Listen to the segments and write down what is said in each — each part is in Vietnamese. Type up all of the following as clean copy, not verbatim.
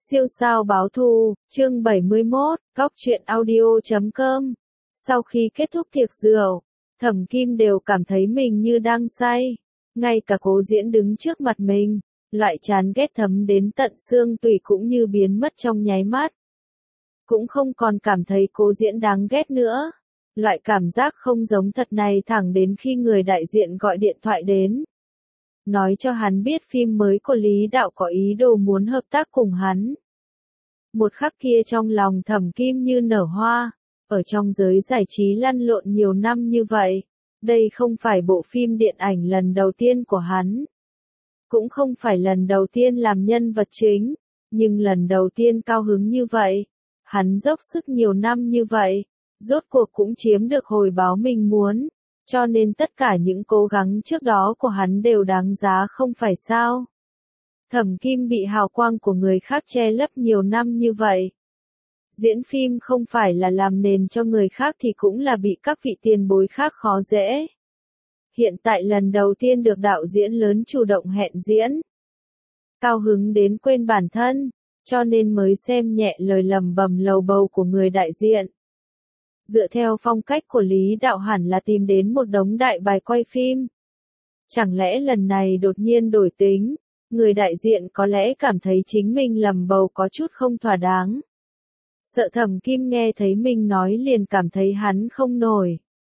Siêu sao báo thù, chương 71, góc truyện audio.com. Sau khi kết thúc tiệc rượu, Thẩm Kim đều cảm thấy mình như đang say. Ngay cả Cố Diễn đứng trước mặt mình, loại chán ghét thấm đến tận xương tủy cũng như biến mất trong nháy mắt. Cũng không còn cảm thấy Cố Diễn đáng ghét nữa. Loại cảm giác không giống thật này thẳng đến khi người đại diện gọi điện thoại đến. Nói cho hắn biết phim mới của Lý Đạo có ý đồ muốn hợp tác cùng hắn. Một khắc kia trong lòng Thẩm Kim như nở hoa, ở trong giới giải trí lăn lộn nhiều năm như vậy, đây không phải bộ phim điện ảnh lần đầu tiên của hắn. Cũng không phải lần đầu tiên làm nhân vật chính, nhưng lần đầu tiên cao hứng như vậy. Hắn dốc sức nhiều năm như vậy, rốt cuộc cũng chiếm được hồi báo mình muốn. Cho nên tất cả những cố gắng trước đó của hắn đều đáng giá không phải sao. Thẩm Kim bị hào quang của người khác che lấp nhiều năm như vậy. Diễn phim không phải là làm nền cho người khác thì cũng là bị các vị tiền bối khác khó dễ. Hiện tại lần đầu tiên được đạo diễn lớn chủ động hẹn diễn. Cao hứng đến quên bản thân, cho nên mới xem nhẹ lời lầm bầm lầu bầu của người đại diện. Dựa theo phong cách của Lý Đạo hẳn là tìm đến một đống đại bài quay phim. Chẳng lẽ lần này đột nhiên đổi tính, người đại diện có lẽ cảm thấy chính mình lầm bầu có chút không thỏa đáng. Sợ Thẩm Kim nghe thấy mình nói liền cảm thấy hắn không nổi.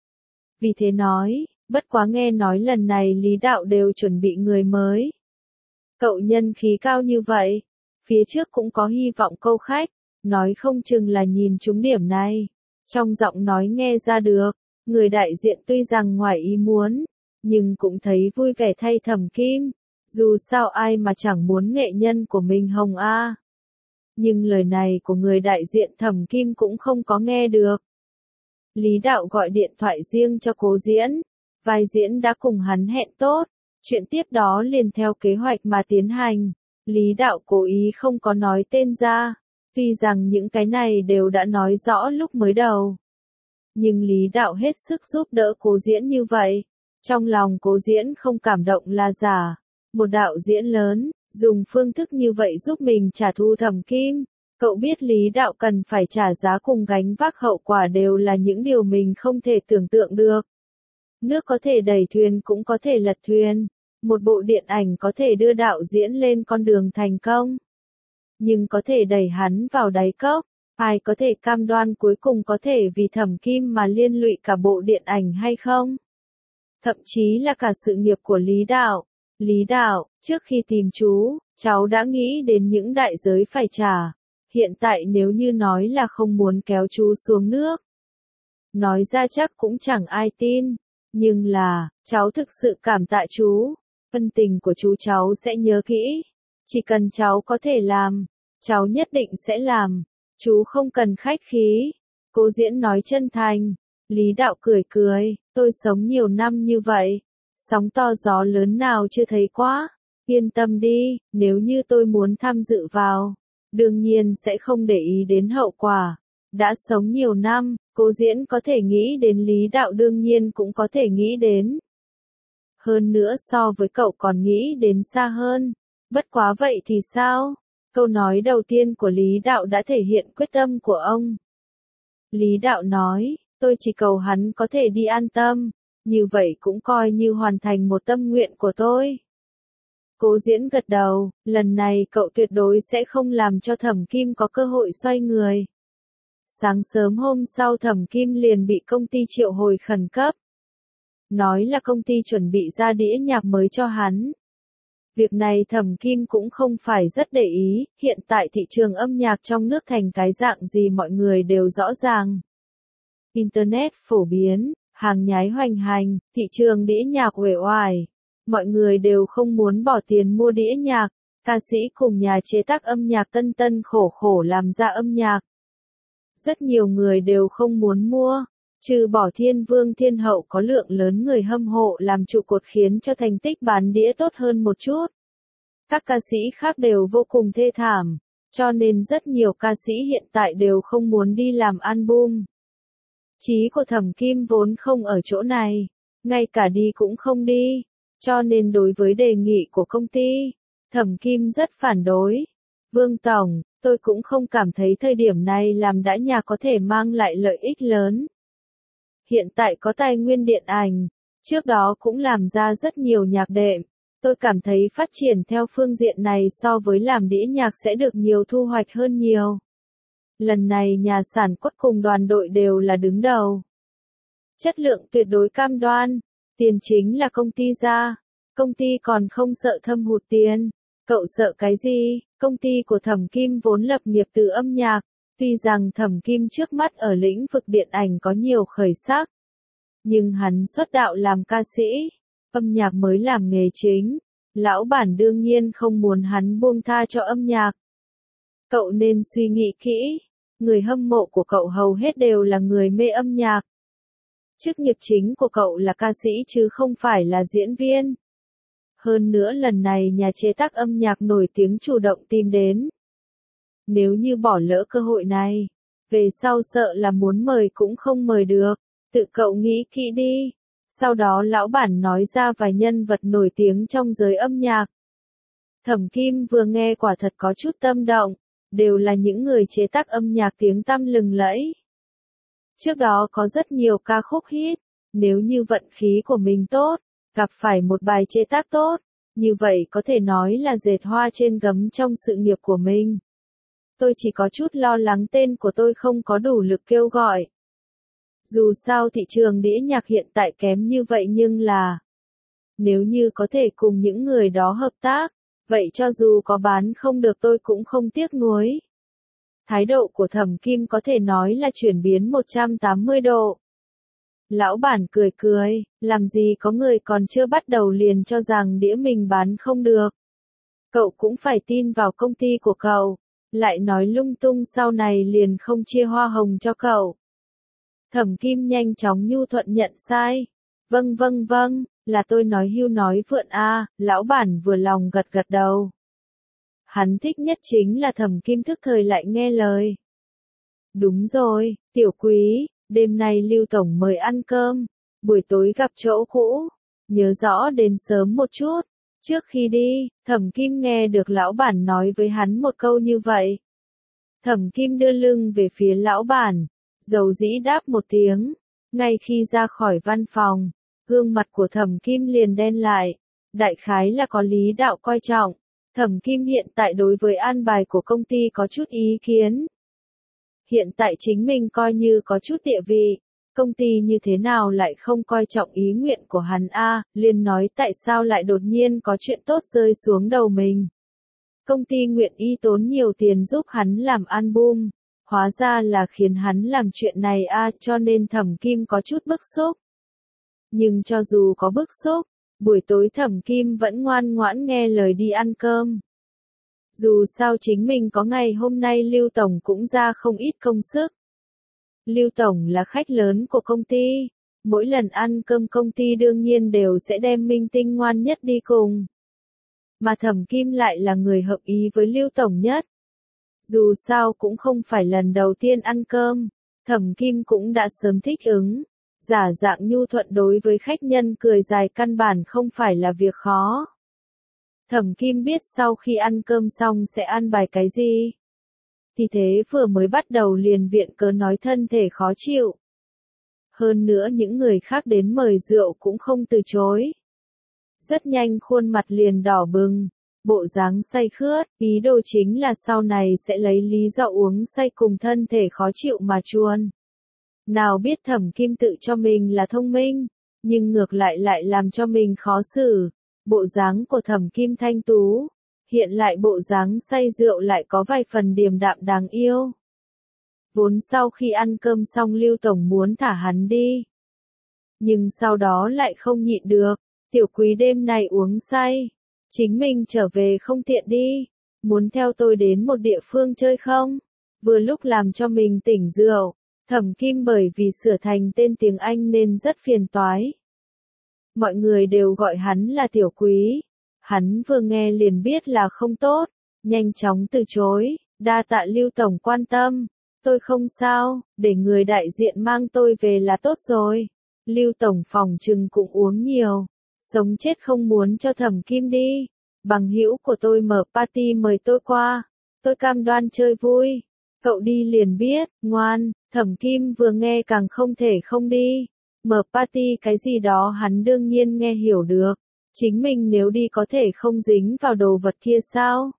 Vì thế nói, bất quá nghe nói lần này Lý Đạo đều chuẩn bị người mới. Cậu nhân khí cao như vậy, phía trước cũng có hy vọng câu khách, nói không chừng là nhìn trúng điểm này. Trong giọng nói nghe ra được, người đại diện tuy rằng ngoài ý muốn, nhưng cũng thấy vui vẻ thay Thẩm Kim, dù sao ai mà chẳng muốn nghệ nhân của mình hồng a. Nhưng lời này của người đại diện Thẩm Kim cũng không có nghe được. Lý Đạo gọi điện thoại riêng cho Cố Diễn, vai diễn đã cùng hắn hẹn tốt, chuyện tiếp đó liền theo kế hoạch mà tiến hành. Lý Đạo cố ý không có nói tên ra. Tuy rằng những cái này đều đã nói rõ lúc mới đầu. Nhưng Lý Đạo hết sức giúp đỡ Cố Diễn như vậy. Trong lòng Cố Diễn không cảm động là giả. Một đạo diễn lớn, dùng phương thức như vậy giúp mình trả thù Thẩm Kim. Cậu biết Lý Đạo cần phải trả giá cùng gánh vác hậu quả đều là những điều mình không thể tưởng tượng được. Nước có thể đẩy thuyền cũng có thể lật thuyền. Một bộ điện ảnh có thể đưa đạo diễn lên con đường thành công. Nhưng có thể đẩy hắn vào đáy cốc, ai có thể cam đoan cuối cùng có thể vì Thẩm Kim mà liên lụy cả bộ điện ảnh hay không? Thậm chí là cả sự nghiệp của Lý Đạo. Lý Đạo, trước khi tìm chú, cháu đã nghĩ đến những đại giới phải trả. Hiện tại nếu như nói là không muốn kéo chú xuống nước. Nói ra chắc cũng chẳng ai tin. Nhưng là, cháu thực sự cảm tạ chú. Ân tình của chú cháu sẽ nhớ kỹ. Chỉ cần cháu có thể làm, cháu nhất định sẽ làm. Chú không cần khách khí. Cố Diễn nói chân thành. Lý Đạo cười cười, tôi sống nhiều năm như vậy. Sóng to gió lớn nào chưa thấy quá. Yên tâm đi, nếu như tôi muốn tham dự vào, đương nhiên sẽ không để ý đến hậu quả. Đã sống nhiều năm, Cố Diễn có thể nghĩ đến Lý Đạo đương nhiên cũng có thể nghĩ đến. Hơn nữa so với cậu còn nghĩ đến xa hơn. Bất quá vậy thì sao? Câu nói đầu tiên của Lý Đạo đã thể hiện quyết tâm của ông. Lý Đạo nói, tôi chỉ cầu hắn có thể đi an tâm, như vậy cũng coi như hoàn thành một tâm nguyện của tôi. Cố Diễn gật đầu, lần này cậu tuyệt đối sẽ không làm cho Thẩm Kim có cơ hội xoay người. Sáng sớm hôm sau Thẩm Kim liền bị công ty triệu hồi khẩn cấp. Nói là công ty chuẩn bị ra đĩa nhạc mới cho hắn. Việc này Thẩm Kim cũng không phải rất để ý, hiện tại thị trường âm nhạc trong nước thành cái dạng gì mọi người đều rõ ràng. Internet phổ biến, hàng nhái hoành hành, thị trường đĩa nhạc uể oải. Mọi người đều không muốn bỏ tiền mua đĩa nhạc, ca sĩ cùng nhà chế tác âm nhạc tân tân khổ khổ làm ra âm nhạc. Rất nhiều người đều không muốn mua. Trừ bỏ Thiên Vương Thiên Hậu có lượng lớn người hâm mộ làm trụ cột khiến cho thành tích bán đĩa tốt hơn một chút. Các ca sĩ khác đều vô cùng thê thảm, cho nên rất nhiều ca sĩ hiện tại đều không muốn đi làm album. Chí của Thẩm Kim vốn không ở chỗ này, ngay cả đi cũng không đi, cho nên đối với đề nghị của công ty, Thẩm Kim rất phản đối. Vương Tổng, tôi cũng không cảm thấy thời điểm này làm đã nhạc có thể mang lại lợi ích lớn. Hiện tại có tài nguyên điện ảnh, trước đó cũng làm ra rất nhiều nhạc đệm. Tôi cảm thấy phát triển theo phương diện này so với làm đĩa nhạc sẽ được nhiều thu hoạch hơn nhiều. Lần này nhà sản xuất cùng đoàn đội đều là đứng đầu. Chất lượng tuyệt đối cam đoan, tiền chính là công ty ra, công ty còn không sợ thâm hụt tiền. Cậu sợ cái gì? Công ty của Thẩm Kim vốn lập nghiệp từ âm nhạc, tuy rằng Thẩm Kim trước mắt ở lĩnh vực điện ảnh có nhiều khởi sắc, nhưng hắn xuất đạo làm ca sĩ, âm nhạc mới làm nghề chính, lão bản đương nhiên không muốn hắn buông tha cho âm nhạc. Cậu nên suy nghĩ kỹ, người hâm mộ của cậu hầu hết đều là người mê âm nhạc. Chức nghiệp chính của cậu là ca sĩ chứ không phải là diễn viên. Hơn nữa lần này nhà chế tác âm nhạc nổi tiếng chủ động tìm đến. Nếu như bỏ lỡ cơ hội này, về sau sợ là muốn mời cũng không mời được, tự cậu nghĩ kỹ đi. Sau đó lão bản nói ra vài nhân vật nổi tiếng trong giới âm nhạc. Thẩm Kim vừa nghe quả thật có chút tâm động, đều là những người chế tác âm nhạc tiếng tăm lừng lẫy. Trước đó có rất nhiều ca khúc hit, nếu như vận khí của mình tốt, gặp phải một bài chế tác tốt, như vậy có thể nói là dệt hoa trên gấm trong sự nghiệp của mình. Tôi chỉ có chút lo lắng tên của tôi không có đủ lực kêu gọi. Dù sao thị trường đĩa nhạc hiện tại kém như vậy nhưng là, nếu như có thể cùng những người đó hợp tác, vậy cho dù có bán không được tôi cũng không tiếc nuối. Thái độ của Thẩm Kim có thể nói là chuyển biến 180 độ. Lão bản cười cười, làm gì có người còn chưa bắt đầu liền cho rằng đĩa mình bán không được. Cậu cũng phải tin vào công ty của cậu, lại nói lung tung sau này liền không chia hoa hồng cho cậu. Thẩm Kim nhanh chóng nhu thuận nhận sai. Vâng, là tôi nói hưu nói vượn a, lão bản vừa lòng gật gật đầu. Hắn thích nhất chính là Thẩm Kim thức thời lại nghe lời. Đúng rồi, Tiểu Quý, đêm nay Lưu Tổng mời ăn cơm, buổi tối gặp chỗ cũ, nhớ rõ đến sớm một chút. Trước khi đi, Thẩm Kim nghe được lão bản nói với hắn một câu như vậy. Thẩm Kim đưa lưng về phía lão bản, dầu dĩ đáp một tiếng. Ngay khi ra khỏi văn phòng, gương mặt của Thẩm Kim liền đen lại. Đại khái là có lý đạo coi trọng. Thẩm Kim hiện tại đối với an bài của công ty có chút ý kiến. Hiện tại chính mình coi như có chút địa vị, công ty như thế nào lại không coi trọng ý nguyện của hắn a, liền nói tại sao lại đột nhiên có chuyện tốt rơi xuống đầu mình. Công ty nguyện ý tốn nhiều tiền giúp hắn làm album, hóa ra là khiến hắn làm chuyện này a, cho nên Thẩm Kim có chút bức xúc. Nhưng cho dù có bức xúc, buổi tối Thẩm Kim vẫn ngoan ngoãn nghe lời đi ăn cơm. Dù sao chính mình có ngày hôm nay Lưu Tổng cũng ra không ít công sức. Lưu Tổng là khách lớn của công ty, mỗi lần ăn cơm công ty đương nhiên đều sẽ đem minh tinh ngoan nhất đi cùng. Mà Thẩm Kim lại là người hợp ý với Lưu Tổng nhất. Dù sao cũng không phải lần đầu tiên ăn cơm, Thẩm Kim cũng đã sớm thích ứng. Giả dạng nhu thuận đối với khách nhân cười dài căn bản không phải là việc khó. Thẩm Kim biết sau khi ăn cơm xong sẽ ăn bài cái gì. Thì thế vừa mới bắt đầu liền viện cớ nói thân thể khó chịu. Hơn nữa những người khác đến mời rượu cũng không từ chối. Rất nhanh khuôn mặt liền đỏ bừng, bộ dáng say khướt, ý đồ chính là sau này sẽ lấy lý do uống say cùng thân thể khó chịu mà chuồn. Nào biết Thẩm Kim tự cho mình là thông minh, nhưng ngược lại làm cho mình khó xử. Bộ dáng của Thẩm Kim thanh tú, hiện lại bộ dáng say rượu lại có vài phần điềm đạm đáng yêu. Vốn sau khi ăn cơm xong Lưu Tổng muốn thả hắn đi. Nhưng sau đó lại không nhịn được, Tiểu Quý đêm này uống say. Chính mình trở về không tiện đi, muốn theo tôi đến một địa phương chơi không? Vừa lúc làm cho mình tỉnh rượu. Thẩm Kim bởi vì sửa thành tên tiếng Anh nên rất phiền toái. Mọi người đều gọi hắn là Tiểu Quý. Hắn vừa nghe liền biết là không tốt, nhanh chóng từ chối, đa tạ Lưu Tổng quan tâm. Tôi không sao, để người đại diện mang tôi về là tốt rồi. Lưu Tổng phòng trừng cũng uống nhiều, sống chết không muốn cho Thẩm Kim đi. Bằng hữu của tôi mở party mời tôi qua, tôi cam đoan chơi vui. Cậu đi liền biết, ngoan. Thẩm Kim vừa nghe càng không thể không đi. Mở party cái gì đó hắn đương nhiên nghe hiểu được. Chính mình nếu đi có thể không dính vào đồ vật kia sao?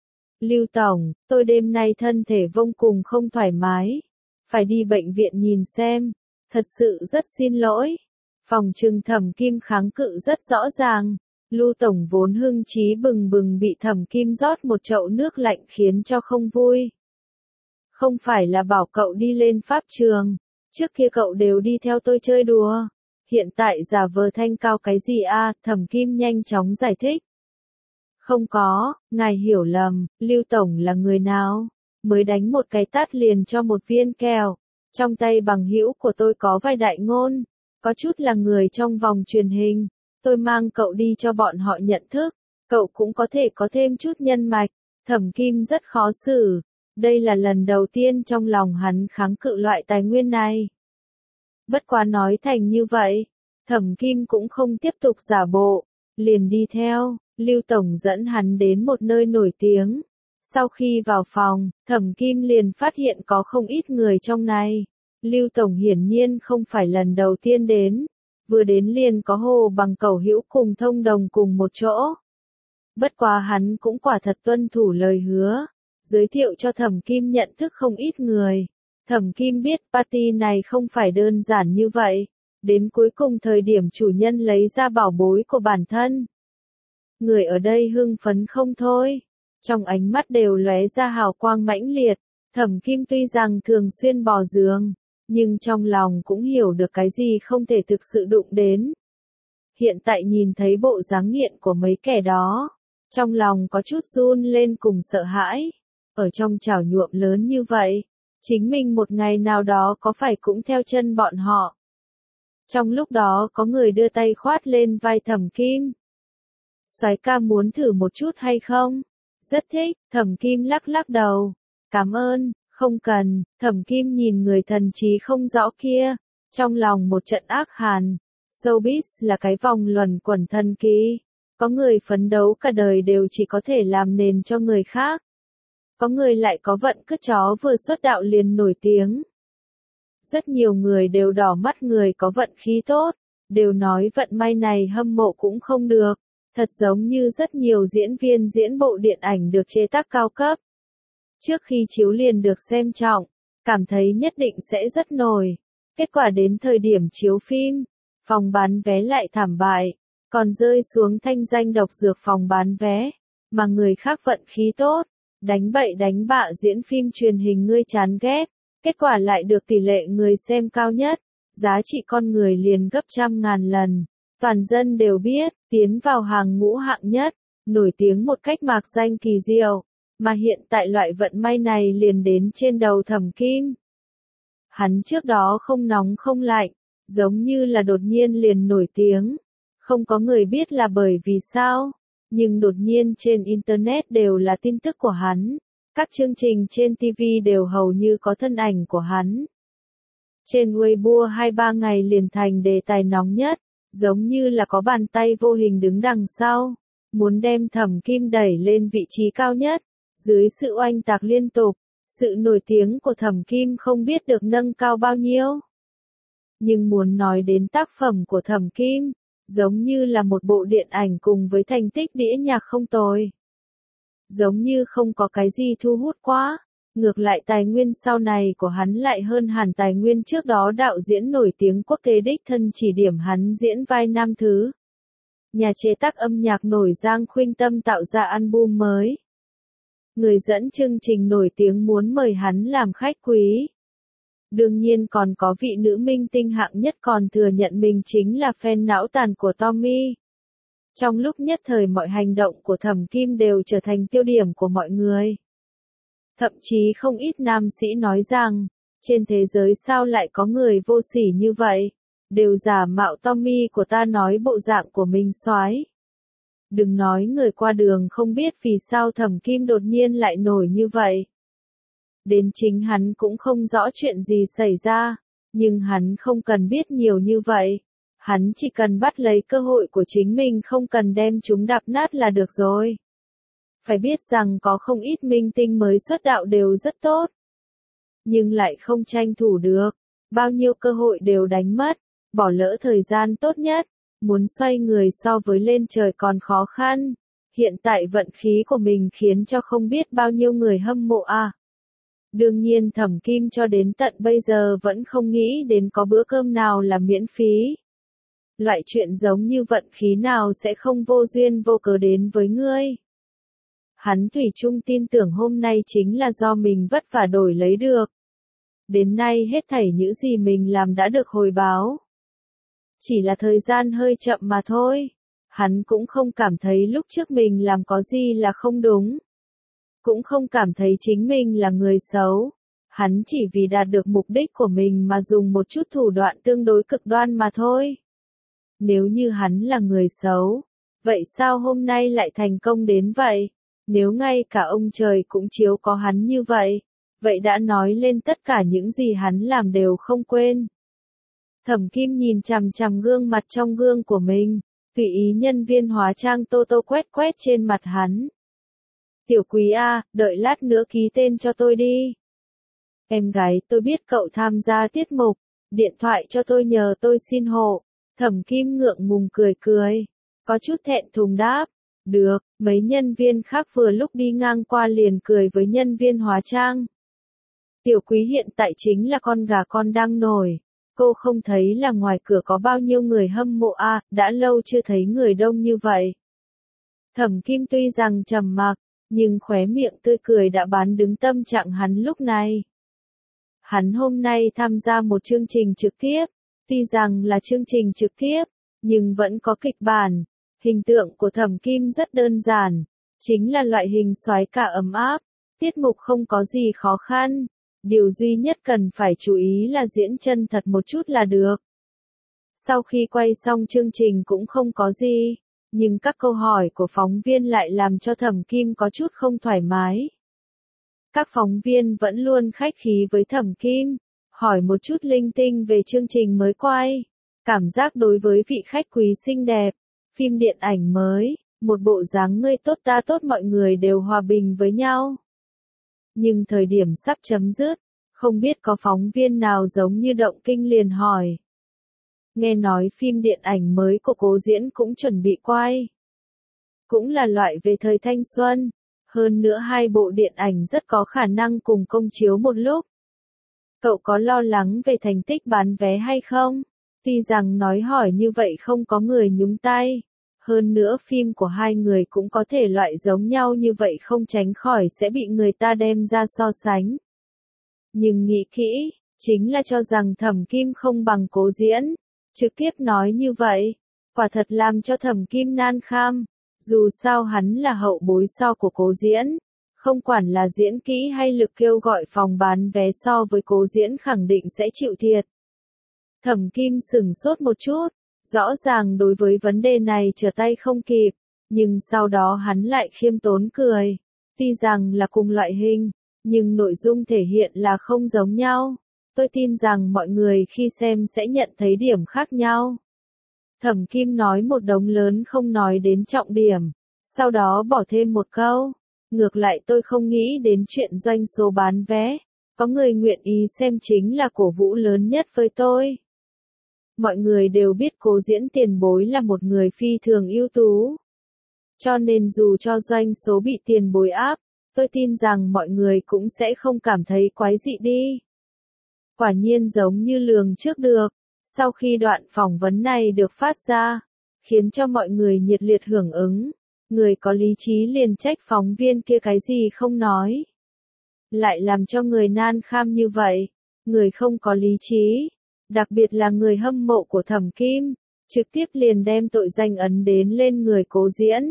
Lưu Tổng, tôi đêm nay thân thể vô cùng không thoải mái. Phải đi bệnh viện nhìn xem. Thật sự rất xin lỗi. Phòng trừng Thẩm Kim kháng cự rất rõ ràng. Lưu Tổng vốn hưng trí bừng bừng bị Thẩm Kim rót một chậu nước lạnh khiến cho không vui. Không phải là bảo cậu đi lên pháp trường. Trước kia cậu đều đi theo tôi chơi đùa. Hiện tại giả vờ thanh cao cái gì à? Thẩm Kim nhanh chóng giải thích. Không có, ngài hiểu lầm, Lưu Tổng là người nào? Mới đánh một cái tát liền cho một viên kẹo. Trong tay bằng hữu của tôi có vài đại ngôn. Có chút là người trong vòng truyền hình. Tôi mang cậu đi cho bọn họ nhận thức. Cậu cũng có thể có thêm chút nhân mạch. Thẩm Kim rất khó xử. Đây là lần đầu tiên trong lòng hắn kháng cự loại tài nguyên này. Bất quá nói thành như vậy, Thẩm Kim cũng không tiếp tục giả bộ, liền đi theo. Lưu Tổng dẫn hắn đến một nơi nổi tiếng. Sau khi vào phòng, Thẩm Kim liền phát hiện có không ít người trong này. Lưu Tổng hiển nhiên không phải lần đầu tiên đến. Vừa đến liền có Hồ Bằng cầu hữu cùng Thông Đồng cùng một chỗ. Bất quá hắn cũng quả thật tuân thủ lời hứa. Giới thiệu cho Thẩm Kim nhận thức không ít người. Thẩm Kim biết party này không phải đơn giản như vậy. Đến cuối cùng thời điểm chủ nhân lấy ra bảo bối của bản thân. Người ở đây hưng phấn không thôi. Trong ánh mắt đều lóe ra hào quang mãnh liệt. Thẩm Kim tuy rằng thường xuyên bò giường, nhưng trong lòng cũng hiểu được cái gì không thể thực sự đụng đến. Hiện tại nhìn thấy bộ dáng nghiện của mấy kẻ đó, trong lòng có chút run lên cùng sợ hãi. Ở trong chảo nhuộm lớn như vậy, chính mình một ngày nào đó có phải cũng theo chân bọn họ. Trong lúc đó có người đưa tay khoát lên vai Thẩm Kim. Soái ca muốn thử một chút hay không? Rất thích. Thẩm Kim lắc lắc đầu. Cảm ơn, không cần. Thẩm Kim nhìn người thần trí không rõ kia, trong lòng một trận ác hàn. Showbiz là cái vòng luẩn quẩn thần kỳ. Có người phấn đấu cả đời đều chỉ có thể làm nền cho người khác. Có người lại có vận cứt chó vừa xuất đạo liền nổi tiếng. Rất nhiều người đều đỏ mắt người có vận khí tốt, đều nói vận may này hâm mộ cũng không được. Thật giống như rất nhiều diễn viên diễn bộ điện ảnh được chế tác cao cấp. Trước khi chiếu liền được xem trọng, cảm thấy nhất định sẽ rất nổi. Kết quả đến thời điểm chiếu phim, phòng bán vé lại thảm bại, còn rơi xuống thanh danh độc dược phòng bán vé, mà người khác vận khí tốt, đánh bậy đánh bạ diễn phim truyền hình ngươi chán ghét, kết quả lại được tỷ lệ người xem cao nhất, giá trị con người liền gấp trăm ngàn lần. Toàn dân đều biết, tiến vào hàng ngũ hạng nhất, nổi tiếng một cách mạc danh kỳ diệu, mà hiện tại loại vận may này liền đến trên đầu Thẩm Kim. Hắn trước đó không nóng không lạnh, giống như là đột nhiên liền nổi tiếng. Không có người biết là bởi vì sao, nhưng đột nhiên trên Internet đều là tin tức của hắn. Các chương trình trên TV đều hầu như có thân ảnh của hắn. Trên Weibo 2-3 ngày liền thành đề tài nóng nhất. Giống như là có bàn tay vô hình đứng đằng sau, muốn đem Thẩm Kim đẩy lên vị trí cao nhất. Dưới sự oanh tạc liên tục, sự nổi tiếng của Thẩm Kim không biết được nâng cao bao nhiêu. Nhưng muốn nói đến tác phẩm của Thẩm Kim, giống như là một bộ điện ảnh cùng với thành tích đĩa nhạc không tồi. Giống như không có cái gì thu hút quá. Ngược lại tài nguyên sau này của hắn lại hơn hẳn tài nguyên trước đó đạo diễn nổi tiếng quốc tế đích thân chỉ điểm hắn diễn vai nam thứ. Nhà chế tác âm nhạc nổi Giang Khuynh Tâm tạo ra album mới. Người dẫn chương trình nổi tiếng muốn mời hắn làm khách quý. Đương nhiên còn có vị nữ minh tinh hạng nhất còn thừa nhận mình chính là fan não tàn của Tommy. Trong lúc nhất thời mọi hành động của Thẩm Kim đều trở thành tiêu điểm của mọi người. Thậm chí không ít nam sĩ nói rằng, trên thế giới sao lại có người vô sỉ như vậy, đều giả mạo Tommy của ta nói bộ dạng của mình soái. Đừng nói người qua đường không biết vì sao Thẩm Kim đột nhiên lại nổi như vậy. Đến chính hắn cũng không rõ chuyện gì xảy ra, nhưng hắn không cần biết nhiều như vậy. Hắn chỉ cần bắt lấy cơ hội của chính mình không cần đem chúng đạp nát là được rồi. Phải biết rằng có không ít minh tinh mới xuất đạo đều rất tốt. Nhưng lại không tranh thủ được. Bao nhiêu cơ hội đều đánh mất. Bỏ lỡ thời gian tốt nhất. Muốn xoay người so với lên trời còn khó khăn. Hiện tại vận khí của mình khiến cho không biết bao nhiêu người hâm mộ à. Đương nhiên Thẩm Kim cho đến tận bây giờ vẫn không nghĩ đến có bữa cơm nào là miễn phí. Loại chuyện giống như vận khí nào sẽ không vô duyên vô cớ đến với ngươi. Hắn thủy chung tin tưởng hôm nay chính là do mình vất vả đổi lấy được. Đến nay hết thảy những gì mình làm đã được hồi báo. Chỉ là thời gian hơi chậm mà thôi. Hắn cũng không cảm thấy lúc trước mình làm có gì là không đúng. Cũng không cảm thấy chính mình là người xấu. Hắn chỉ vì đạt được mục đích của mình mà dùng một chút thủ đoạn tương đối cực đoan mà thôi. Nếu như hắn là người xấu, vậy sao hôm nay lại thành công đến vậy? Nếu ngay cả ông trời cũng chiếu có hắn như vậy, vậy đã nói lên tất cả những gì hắn làm đều không quên. Thẩm Kim nhìn chằm chằm gương mặt trong gương của mình, tùy ý nhân viên hóa trang Tô Tô quét quét trên mặt hắn. Tiểu Quý à, đợi lát nữa ký tên cho tôi đi. Em gái, tôi biết cậu tham gia tiết mục, điện thoại cho tôi nhờ tôi xin hộ. Thẩm Kim ngượng ngùng cười cười, có chút thẹn thùng đáp. Được, mấy nhân viên khác vừa lúc đi ngang qua liền cười với nhân viên hóa trang. Tiểu Quý hiện tại chính là con gà con đang nổi. Cô không thấy là ngoài cửa có bao nhiêu người hâm mộ à, đã lâu chưa thấy người đông như vậy. Thẩm Kim tuy rằng trầm mặc, nhưng khóe miệng tươi cười đã bán đứng tâm trạng hắn lúc này. Hắn hôm nay tham gia một chương trình trực tiếp, tuy rằng là chương trình trực tiếp, nhưng vẫn có kịch bản. Hình tượng của Thẩm Kim rất đơn giản, chính là loại hình soái ca ấm áp, tiết mục không có gì khó khăn. Điều duy nhất cần phải chú ý là diễn chân thật một chút là được. Sau khi quay xong chương trình cũng không có gì, nhưng các câu hỏi của phóng viên lại làm cho Thẩm Kim có chút không thoải mái. Các phóng viên vẫn luôn khách khí với Thẩm Kim, hỏi một chút linh tinh về chương trình mới quay, cảm giác đối với vị khách quý xinh đẹp, phim điện ảnh mới, một bộ dáng ngươi tốt ta tốt mọi người đều hòa bình với nhau. Nhưng thời điểm sắp chấm dứt, không biết có phóng viên nào giống như động kinh liền hỏi. Nghe nói phim điện ảnh mới của Cố Diễn cũng chuẩn bị quay. Cũng là loại về thời thanh xuân. Hơn nữa hai bộ điện ảnh rất có khả năng cùng công chiếu một lúc. Cậu có lo lắng về thành tích bán vé hay không? Tuy rằng nói hỏi như vậy không có người nhúng tay. Hơn nữa phim của hai người cũng có thể loại giống nhau như vậy không tránh khỏi sẽ bị người ta đem ra so sánh. Nhưng nghĩ kỹ, chính là cho rằng Thẩm Kim không bằng Cố Diễn. Trực tiếp nói như vậy, quả thật làm cho Thẩm Kim nan kham. Dù sao hắn là hậu bối so của Cố Diễn. Không quản là diễn kỹ hay lực kêu gọi phòng bán vé so với Cố Diễn khẳng định sẽ chịu thiệt. Thẩm Kim sửng sốt một chút. Rõ ràng đối với vấn đề này trở tay không kịp, nhưng sau đó hắn lại khiêm tốn cười. Tuy rằng là cùng loại hình, nhưng nội dung thể hiện là không giống nhau. Tôi tin rằng mọi người khi xem sẽ nhận thấy điểm khác nhau. Thẩm Kim nói một đống lớn không nói đến trọng điểm, sau đó bỏ thêm một câu. Ngược lại tôi không nghĩ đến chuyện doanh số bán vé, có người nguyện ý xem chính là cổ vũ lớn nhất với tôi. Mọi người đều biết Cố Diễn tiền bối là một người phi thường ưu tú. Cho nên dù cho doanh số bị tiền bối áp, tôi tin rằng mọi người cũng sẽ không cảm thấy quái dị đi. Quả nhiên giống như lường trước được, sau khi đoạn phỏng vấn này được phát ra, khiến cho mọi người nhiệt liệt hưởng ứng. Người có lý trí liền trách phóng viên kia cái gì không nói. Lại làm cho người nan kham như vậy, người không có lý trí. Đặc biệt là người hâm mộ của Thẩm Kim, trực tiếp liền đem tội danh ấn đến lên người Cố Diễn.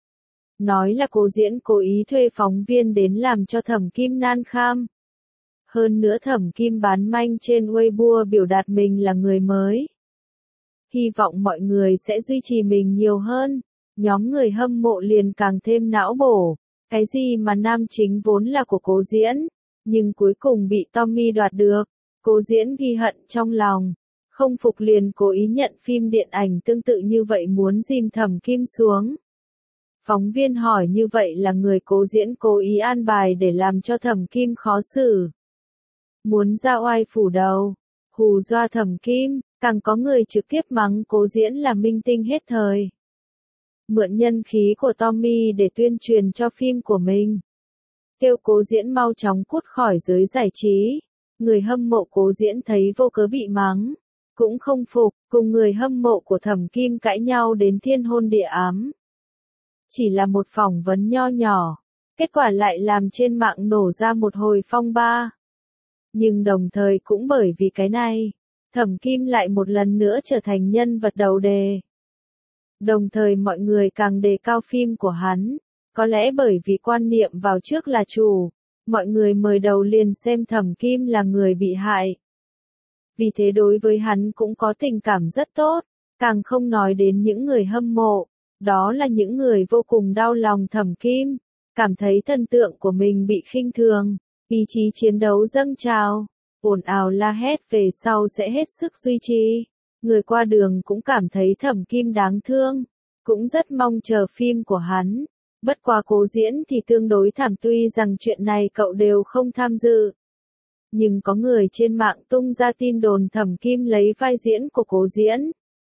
Nói là Cố Diễn cố ý thuê phóng viên đến làm cho Thẩm Kim nan kham. Hơn nữa Thẩm Kim bán manh trên Weibo biểu đạt mình là người mới. Hy vọng mọi người sẽ duy trì mình nhiều hơn. Nhóm người hâm mộ liền càng thêm não bổ. Cái gì mà nam chính vốn là của Cố Diễn, nhưng cuối cùng bị Tommy đoạt được. Cố Diễn ghi hận trong lòng, không phục liền cố ý nhận phim điện ảnh tương tự như vậy muốn dìm Thẩm Kim xuống. Phóng viên hỏi như vậy là người cố diễn cố ý an bài để làm cho Thẩm Kim khó xử. Muốn ra oai phủ đầu, hù dọa Thẩm Kim, càng có người trực tiếp mắng cố diễn là minh tinh hết thời. Mượn nhân khí của Tommy để tuyên truyền cho phim của mình. Kêu cố diễn mau chóng cút khỏi giới giải trí. Người hâm mộ cố diễn thấy vô cớ bị mắng. Cũng không phục, cùng người hâm mộ của Thẩm Kim cãi nhau đến thiên hôn địa ám. Chỉ là một phỏng vấn nho nhỏ. Kết quả lại làm trên mạng nổ ra một hồi phong ba. Nhưng đồng thời cũng bởi vì cái này, Thẩm Kim lại một lần nữa trở thành nhân vật đầu đề. Đồng thời mọi người càng đề cao phim của hắn, có lẽ bởi vì quan niệm vào trước là chủ, mọi người mời đầu liền xem Thẩm Kim là người bị hại. Vì thế đối với hắn cũng có tình cảm rất tốt, càng không nói đến những người hâm mộ, đó là những người vô cùng đau lòng Thẩm Kim, cảm thấy thần tượng của mình bị khinh thường, ý chí chiến đấu dâng trào, ồn ào la hét về sau sẽ hết sức duy trì. Người qua đường cũng cảm thấy Thẩm Kim đáng thương, cũng rất mong chờ phim của hắn. Bất quá cố diễn thì tương đối thảm, tuy rằng chuyện này cậu đều không tham dự. Nhưng có người trên mạng tung ra tin đồn Thẩm Kim lấy vai diễn của cố diễn.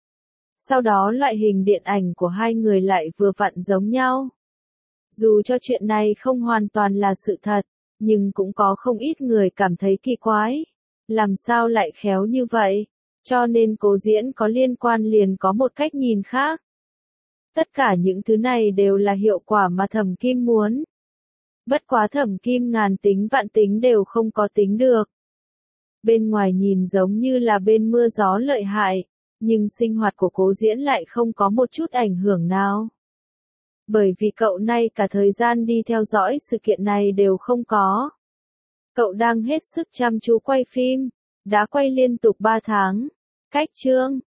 Sau đó loại hình điện ảnh của hai người lại vừa vặn giống nhau. Dù cho chuyện này không hoàn toàn là sự thật, nhưng cũng có không ít người cảm thấy kỳ quái. Làm sao lại khéo như vậy? Cho nên cố diễn có liên quan liền có một cách nhìn khác. Tất cả những thứ này đều là hiệu quả mà Thẩm Kim muốn. Bất quá Thẩm Kim ngàn tính vạn tính đều không có tính được. Bên ngoài nhìn giống như là bên mưa gió lợi hại, nhưng sinh hoạt của cố diễn lại không có một chút ảnh hưởng nào. Bởi vì cậu nay cả thời gian đi theo dõi sự kiện này đều không có. Cậu đang hết sức chăm chú quay phim, đã quay liên tục 3 tháng. Cách chương